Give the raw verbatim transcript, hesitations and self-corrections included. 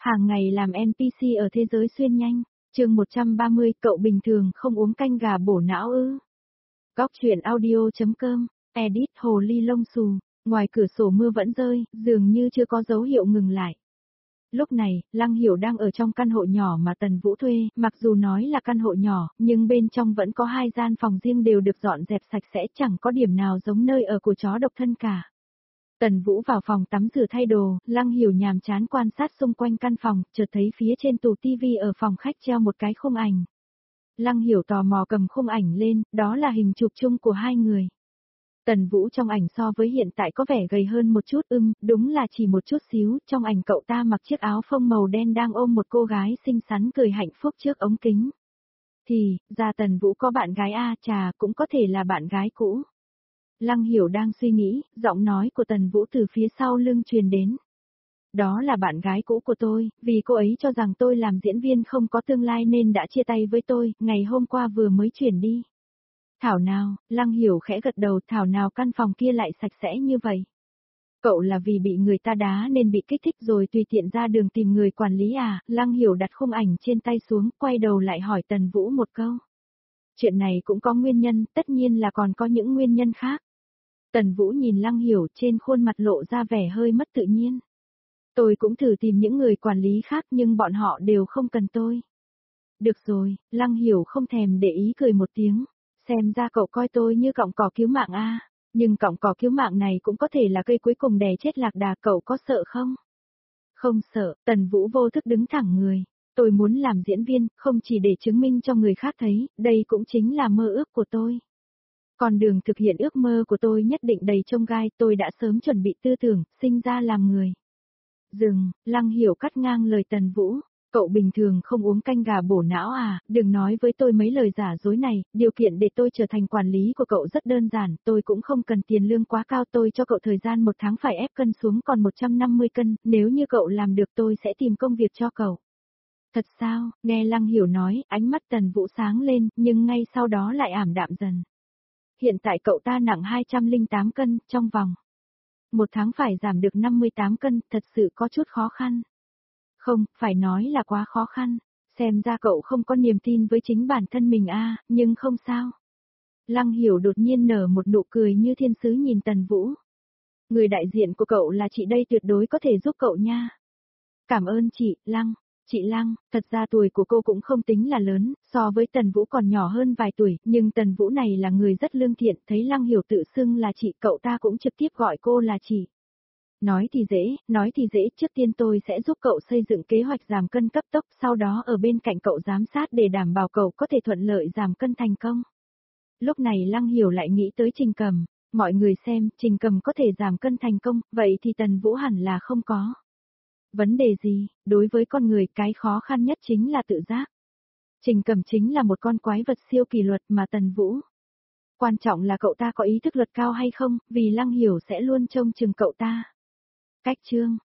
Hàng ngày làm en pê xê ở thế giới xuyên nhanh. Chương một trăm ba mươi, cậu bình thường không uống canh gà bổ não ư? Góc truyện audio.com, edit hồ ly lông xù, ngoài cửa sổ mưa vẫn rơi, dường như chưa có dấu hiệu ngừng lại. Lúc này, Lăng Hiểu đang ở trong căn hộ nhỏ mà Tần Vũ thuê, mặc dù nói là căn hộ nhỏ, nhưng bên trong vẫn có hai gian phòng riêng đều được dọn dẹp sạch sẽ, chẳng có điểm nào giống nơi ở của chó độc thân cả. Tần Vũ vào phòng tắm rửa thay đồ, Lăng Hiểu nhàm chán quan sát xung quanh căn phòng, chợt thấy phía trên tủ tivi ở phòng khách treo một cái khung ảnh. Lăng Hiểu tò mò cầm khung ảnh lên, đó là hình chụp chung của hai người. Tần Vũ trong ảnh so với hiện tại có vẻ gầy hơn một chút, ưm, đúng là chỉ một chút xíu, trong ảnh cậu ta mặc chiếc áo phông màu đen đang ôm một cô gái xinh xắn cười hạnh phúc trước ống kính. Thì, ra Tần Vũ có bạn gái a, chà, cũng có thể là bạn gái cũ. Lăng Hiểu đang suy nghĩ, giọng nói của Tần Vũ từ phía sau lưng truyền đến. Đó là bạn gái cũ của tôi, vì cô ấy cho rằng tôi làm diễn viên không có tương lai nên đã chia tay với tôi, ngày hôm qua vừa mới chuyển đi. Thảo nào, Lăng Hiểu khẽ gật đầu, thảo nào căn phòng kia lại sạch sẽ như vậy. Cậu là vì bị người ta đá nên bị kích thích rồi tùy tiện ra đường tìm người quản lý à? Lăng Hiểu đặt khung ảnh trên tay xuống, quay đầu lại hỏi Tần Vũ một câu. Chuyện này cũng có nguyên nhân, tất nhiên là còn có những nguyên nhân khác. Tần Vũ nhìn Lăng Hiểu, trên khuôn mặt lộ ra vẻ hơi mất tự nhiên. Tôi cũng thử tìm những người quản lý khác nhưng bọn họ đều không cần tôi. Được rồi, Lăng Hiểu không thèm để ý cười một tiếng. Xem ra cậu coi tôi như cọng cỏ cứu mạng a, nhưng cọng cỏ cứu mạng này cũng có thể là cây cuối cùng đè chết lạc đà, cậu có sợ không? Không sợ, Tần Vũ vô thức đứng thẳng người. Tôi muốn làm diễn viên, không chỉ để chứng minh cho người khác thấy, đây cũng chính là mơ ước của tôi. Còn đường thực hiện ước mơ của tôi nhất định đầy chông gai, tôi đã sớm chuẩn bị tư tưởng, sinh ra làm người. Dừng, Lăng Hiểu cắt ngang lời Tần Vũ. Cậu bình thường không uống canh gà bổ não à, đừng nói với tôi mấy lời giả dối này, điều kiện để tôi trở thành quản lý của cậu rất đơn giản, tôi cũng không cần tiền lương quá cao, tôi cho cậu thời gian một tháng phải ép cân xuống còn một trăm năm mươi cân, nếu như cậu làm được tôi sẽ tìm công việc cho cậu. Thật sao, nghe Lăng Hiểu nói, ánh mắt Tần Vũ sáng lên, nhưng ngay sau đó lại ảm đạm dần. Hiện tại cậu ta nặng hai trăm lẻ tám cân, trong vòng một tháng phải giảm được năm mươi tám cân, thật sự có chút khó khăn. Không, phải nói là quá khó khăn, xem ra cậu không có niềm tin với chính bản thân mình a, nhưng không sao. Lăng Hiểu đột nhiên nở một nụ cười như thiên sứ nhìn Tần Vũ. Người đại diện của cậu là chị đây, tuyệt đối có thể giúp cậu nha. Cảm ơn chị, Lăng. Chị Lăng, thật ra tuổi của cô cũng không tính là lớn, so với Tần Vũ còn nhỏ hơn vài tuổi, nhưng Tần Vũ này là người rất lương thiện, thấy Lăng Hiểu tự xưng là chị, cậu ta cũng trực tiếp gọi cô là chị. Nói thì dễ, nói thì dễ, trước tiên tôi sẽ giúp cậu xây dựng kế hoạch giảm cân cấp tốc, sau đó ở bên cạnh cậu giám sát để đảm bảo cậu có thể thuận lợi giảm cân thành công. Lúc này Lăng Hiểu lại nghĩ tới Trình Cầm, mọi người xem, Trình Cầm có thể giảm cân thành công, vậy thì Tần Vũ hẳn là không có. Vấn đề gì, đối với con người cái khó khăn nhất chính là tự giác. Trình Cầm chính là một con quái vật siêu kỷ luật mà Tần Vũ. Quan trọng là cậu ta có ý thức luật cao hay không, vì Lăng Hiểu sẽ luôn trông chừng cậu ta. Cách chương,